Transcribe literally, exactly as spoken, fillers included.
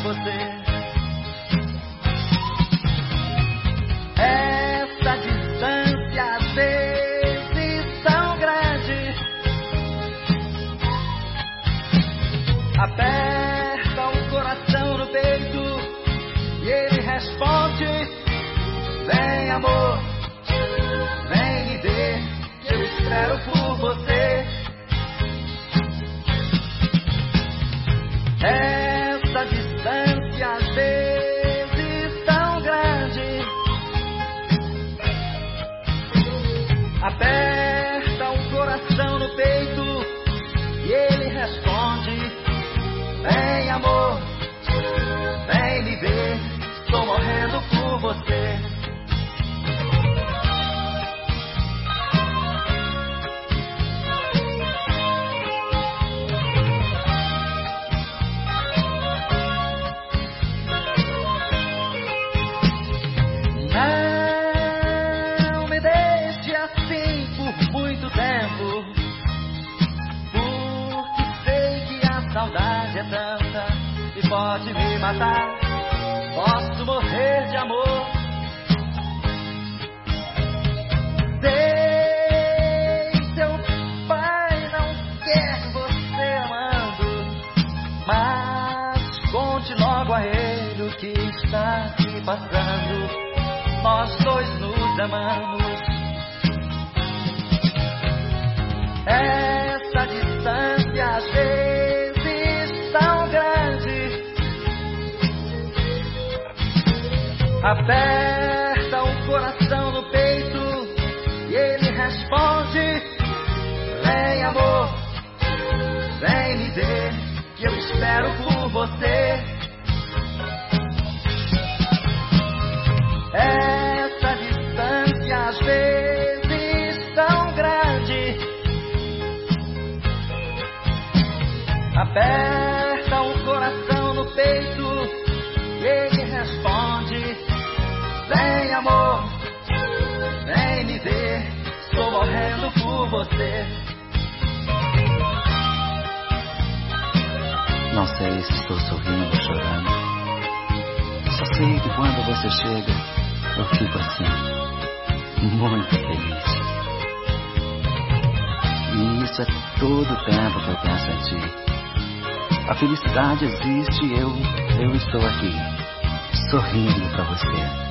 você. Essa distância às vezes tão grande aperta o coração no peito e ele responde: vem amor, vem me ver, que eu espero por você. Essa distância às vezes tão grande aperta o coração no peito e ele responde: vem amor, vem me ver, estou morrendo por você. Não me deixe assim por muito tempo, porque sei que a saudade é tanta e pode me matar. Posso morrer de amor. Sei, seu pai não quer você amando, mas conte logo a ele o que está se passando. Nós dois nos amamos. Essa distância às vezes tão grande aperta o coração no peito e ele responde: vem amor, vem me ver, que eu espero por você. Essa distância às vezes tão grande aperta o coração no peito e ele responde: vem amor, vem me ver, estou morrendo por você. Não sei se estou sorrindo ou chorando, só sei que quando você chega eu fico assim, muito feliz. E isso é todo o tempo que eu penso em ti. A felicidade existe e eu, eu estou aqui, sorrindo pra você.